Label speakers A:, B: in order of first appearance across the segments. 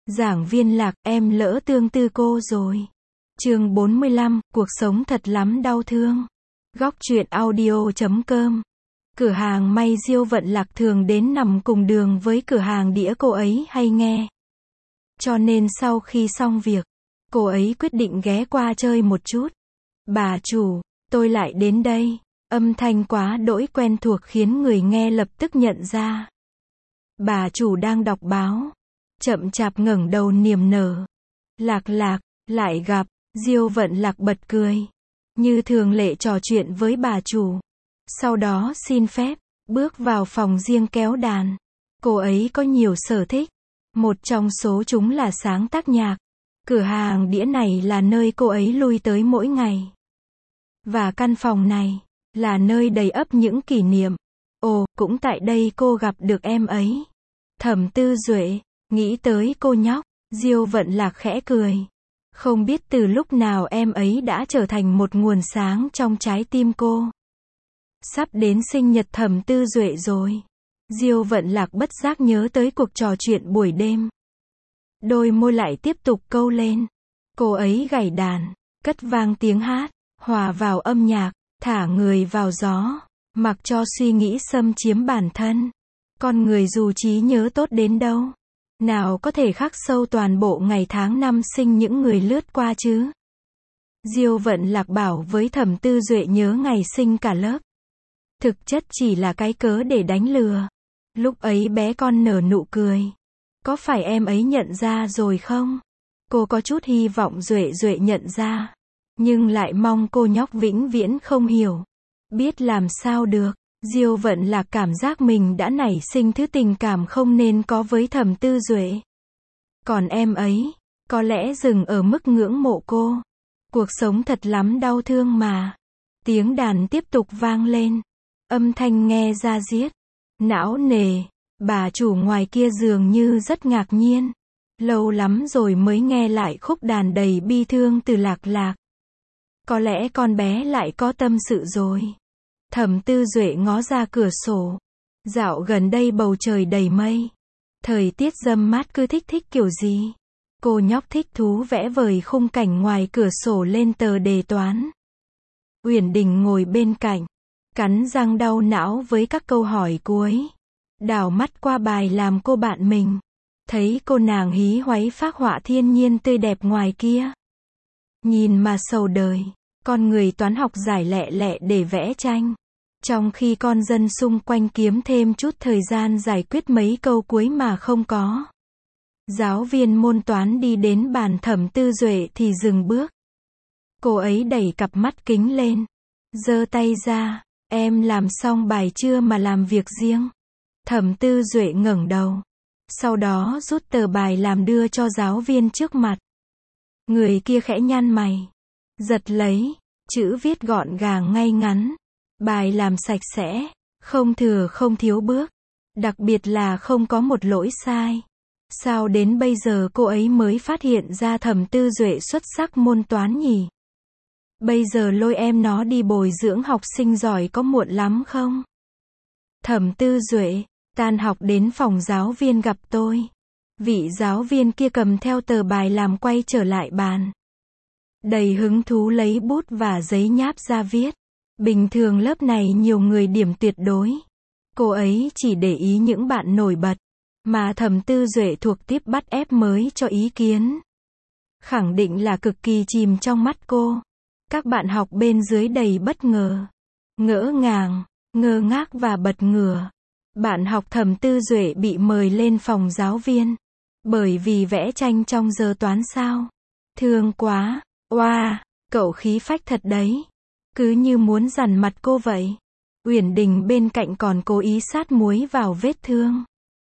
A: Giảng viên Lạc, em lỡ tương tư cô rồi. Chương 45, cuộc sống thật lắm đau thương. Góc truyện audio.com. Cửa hàng may Diêu Vận Lạc thường đến nằm cùng đường với cửa hàng đĩa cô ấy hay nghe. Cho nên sau khi xong việc, cô ấy quyết định ghé qua chơi một chút. Bà chủ, tôi lại đến đây. Âm thanh quá đỗi quen thuộc khiến người nghe lập tức nhận ra. Bà chủ đang đọc báo. Chậm chạp ngẩng đầu niềm nở. Lạc, lại gặp. Diêu Vận Lạc bật cười. Như thường lệ trò chuyện với bà chủ. Sau đó xin phép, bước vào phòng riêng kéo đàn. Cô ấy có nhiều sở thích. Một trong số chúng là sáng tác nhạc. Cửa hàng đĩa này là nơi cô ấy lui tới mỗi ngày. Và căn phòng này là nơi đầy ắp những kỷ niệm. Ồ, cũng tại đây cô gặp được em ấy. Thẩm Tư Duệ. Nghĩ tới cô nhóc, Diêu Vận Lạc khẽ cười. Không biết từ lúc nào em ấy đã trở thành một nguồn sáng trong trái tim cô. Sắp đến sinh nhật Thẩm Tư Duệ rồi. Diêu Vận Lạc bất giác nhớ tới cuộc trò chuyện buổi đêm. Đôi môi lại tiếp tục câu lên. Cô ấy gảy đàn, cất vang tiếng hát, hòa vào âm nhạc, thả người vào gió, mặc cho suy nghĩ xâm chiếm bản thân. Con người dù trí nhớ tốt đến đâu, nào có thể khắc sâu toàn bộ ngày tháng năm sinh những người lướt qua chứ. Diêu Vận Lạc bảo với Thẩm Tư Duệ nhớ ngày sinh cả lớp. Thực chất chỉ là cái cớ để đánh lừa. Lúc ấy bé con nở nụ cười. Có phải em ấy nhận ra rồi không? Cô có chút hy vọng Duệ nhận ra. Nhưng lại mong cô nhóc vĩnh viễn không hiểu. Biết làm sao được. Diêu Vận Lạc cảm giác mình đã nảy sinh thứ tình cảm không nên có với Thẩm Tư Duệ. Còn em ấy, có lẽ dừng ở mức ngưỡng mộ cô. Cuộc sống thật lắm đau thương mà. Tiếng đàn tiếp tục vang lên. Âm thanh nghe ra diết, não nề. Bà chủ ngoài kia dường như rất ngạc nhiên. Lâu lắm rồi mới nghe lại khúc đàn đầy bi thương từ Lạc. Có lẽ con bé lại có tâm sự rồi. Thẩm Tư Duệ ngó ra cửa sổ. Dạo gần đây bầu trời đầy mây. Thời tiết râm mát cứ thích kiểu gì. Cô nhóc thích thú vẽ vời khung cảnh ngoài cửa sổ lên tờ đề toán. Uyển Đình ngồi bên cạnh, cắn răng đau não với các câu hỏi cuối. Đảo mắt qua bài làm cô bạn mình. Thấy cô nàng hí hoáy phác họa thiên nhiên tươi đẹp ngoài kia. Nhìn mà sầu đời. Con người toán học giải lẹ để vẽ tranh. Trong khi con dân xung quanh kiếm thêm chút thời gian giải quyết mấy câu cuối mà không có. Giáo viên môn toán đi đến bàn Thẩm Tư Duệ thì dừng bước. Cô ấy đẩy cặp mắt kính lên. Giơ tay ra. Em làm xong bài chưa mà làm việc riêng? Thẩm Tư Duệ ngẩng đầu. Sau đó rút tờ bài làm đưa cho giáo viên trước mặt. Người kia khẽ nhăn mày. Giật lấy. Chữ viết gọn gàng ngay ngắn. Bài làm sạch sẽ. Không thừa không thiếu bước. Đặc biệt là không có một lỗi sai. Sao đến bây giờ cô ấy mới phát hiện ra Thẩm Tư Duệ xuất sắc môn toán nhỉ? Bây giờ lôi em nó đi bồi dưỡng học sinh giỏi có muộn lắm không? Thẩm Tư Duệ, tan học đến phòng giáo viên gặp tôi. Vị giáo viên kia cầm theo tờ bài làm quay trở lại bàn. Đầy hứng thú lấy bút và giấy nháp ra viết. Bình thường lớp này nhiều người điểm tuyệt đối. Cô ấy chỉ để ý những bạn nổi bật. Mà Thẩm Tư Duệ thuộc tiếp bắt ép mới cho ý kiến. Khẳng định là cực kỳ chìm trong mắt cô. Các bạn học bên dưới đầy bất ngờ. Ngỡ ngàng, ngơ ngác và bật ngửa. Bạn học Thẩm Tư Duệ bị mời lên phòng giáo viên. Bởi vì vẽ tranh trong giờ toán sao? Thương quá. Oa, cậu khí phách thật đấy. Cứ như muốn dằn mặt cô vậy. Uyển Đình bên cạnh còn cố ý sát muối vào vết thương.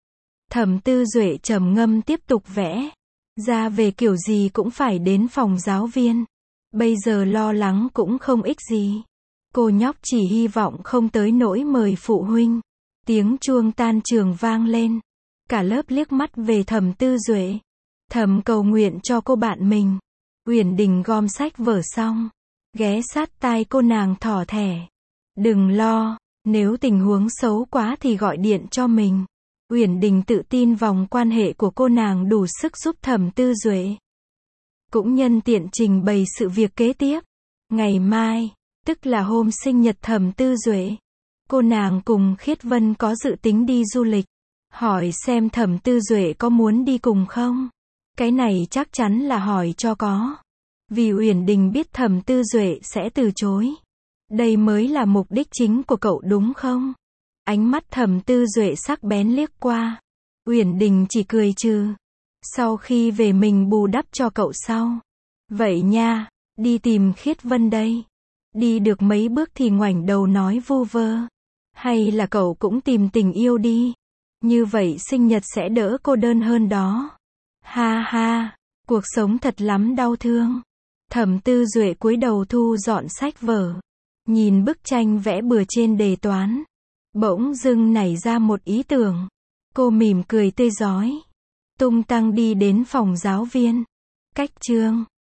A: Thẩm Tư Duệ trầm ngâm tiếp tục vẽ. Ra về kiểu gì cũng phải đến phòng giáo viên. Bây giờ lo lắng cũng không ích gì. Cô nhóc chỉ hy vọng không tới nỗi mời phụ huynh. Tiếng chuông tan trường vang lên. Cả lớp liếc mắt về Thẩm Tư Duệ. Thầm cầu nguyện cho cô bạn mình. Uyển Đình gom sách vở xong. Ghé sát tai cô nàng thỏ thẻ. Đừng lo, nếu tình huống xấu quá thì gọi điện cho mình. Uyển Đình tự tin vòng quan hệ của cô nàng đủ sức giúp Thẩm Tư Duệ. Cũng nhân tiện trình bày sự việc kế tiếp. Ngày mai, tức là hôm sinh nhật Thẩm Tư Duệ, cô nàng cùng Khiết Vân có dự tính đi du lịch. Hỏi xem Thẩm Tư Duệ có muốn đi cùng không? Cái này chắc chắn là hỏi cho có. Vì Uyển Đình biết Thẩm Tư Duệ sẽ từ chối. Đây mới là mục đích chính của cậu đúng không? Ánh mắt Thẩm Tư Duệ sắc bén liếc qua. Uyển Đình chỉ cười trừ. Sau khi về mình bù đắp cho cậu sau. Vậy nha, đi tìm Khiết Vân đây. Đi được mấy bước thì ngoảnh đầu nói vu vơ. Hay là cậu cũng tìm tình yêu đi. Như vậy sinh nhật sẽ đỡ cô đơn hơn đó. Ha ha, cuộc sống thật lắm đau thương. Thẩm Tư Duệ cúi đầu thu dọn sách vở. Nhìn bức tranh vẽ bừa trên đề toán. Bỗng dưng nảy ra một ý tưởng. Cô mỉm cười tươi rói. Tung tăng đi đến phòng giáo viên. Cách chương